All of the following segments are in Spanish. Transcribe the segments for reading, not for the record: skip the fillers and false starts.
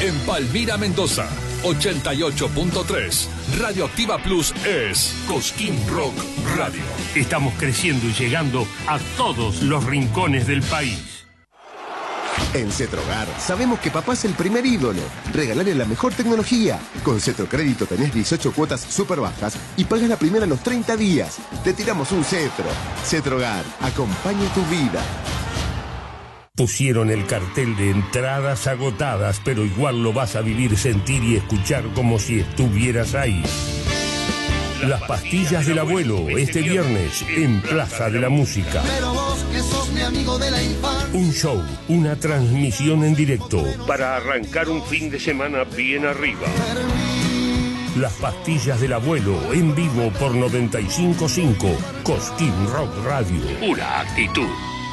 En Palmira, Mendoza, 88.3. Radioactiva Plus es Cosquín Rock Radio. Estamos creciendo y llegando a todos los rincones del país. En Cetrogar sabemos que papá es el primer ídolo. Regalarle la mejor tecnología. Con Cetrocrédito tenés 18 cuotas súper bajas y pagas la primera en los 30 días. Te tiramos un Cetro. Cetrogar, acompaña tu vida. Pusieron el cartel de entradas agotadas, pero igual lo vas a vivir, sentir y escuchar como si estuvieras ahí. Las pastillas del abuelo, este viernes, en Plaza de la Música. Pero vos que sos mi amigo de la infancia. Un show, una transmisión en directo, para arrancar un fin de semana bien arriba. Las pastillas del abuelo, en vivo por 95.5, Cosquín Rock Radio. Pura actitud.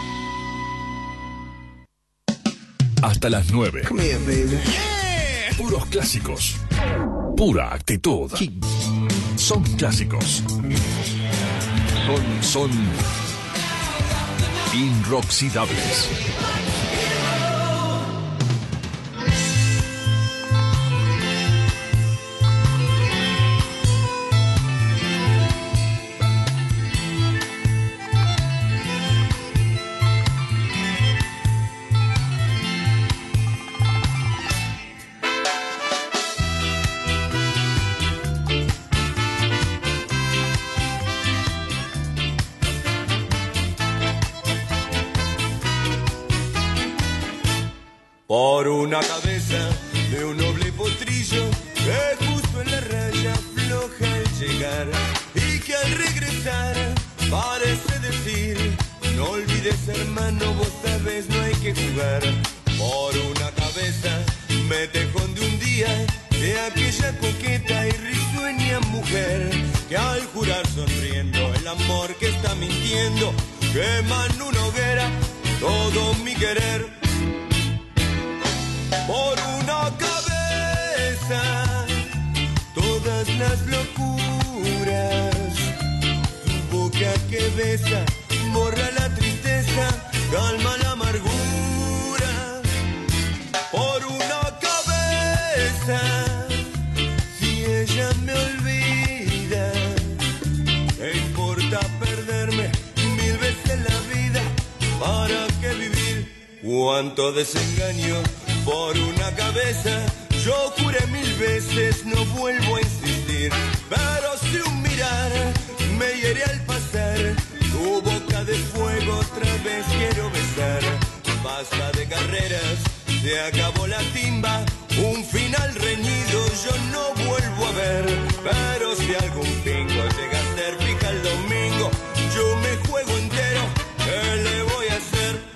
Hasta las 9. Come here, baby. Yeah. Puros clásicos. Pura actitud. Son clásicos. Son inroxidables. Por una cabeza de un noble potrillo que justo en la raya floja al llegar y que al regresar parece decir: no olvides, hermano, vos sabés, no hay que jugar. Por una cabeza me tejón de un día de aquella coqueta y risueña mujer que al jurar sonriendo el amor que está mintiendo quema en una hoguera todo mi querer. Por una cabeza, todas las locuras, su boca que besa, borra la tristeza, calma la amargura. Por una cabeza, si ella me olvida, ¿qué importa perderme 1000 veces la vida? ¿Para qué vivir? Cuánto desengaño. Por una cabeza, yo juré 1000 veces, no vuelvo a insistir. Pero si un mirar me hiere al pasar, tu boca de fuego otra vez quiero besar. Basta de carreras, se acabó la timba, un final reñido yo no vuelvo a ver. Pero si algún pingo llega a ser fija el domingo, yo me juego entero, ¿qué le voy a hacer?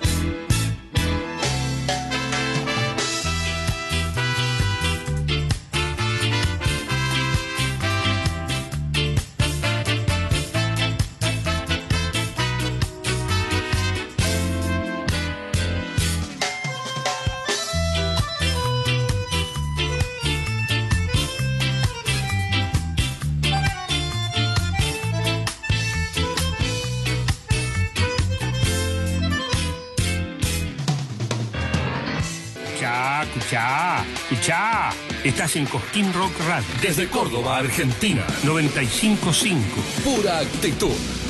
Escuchá. Estás en Cosquín Rock Radio. Desde Córdoba, Argentina. 95.5. Pura actitud.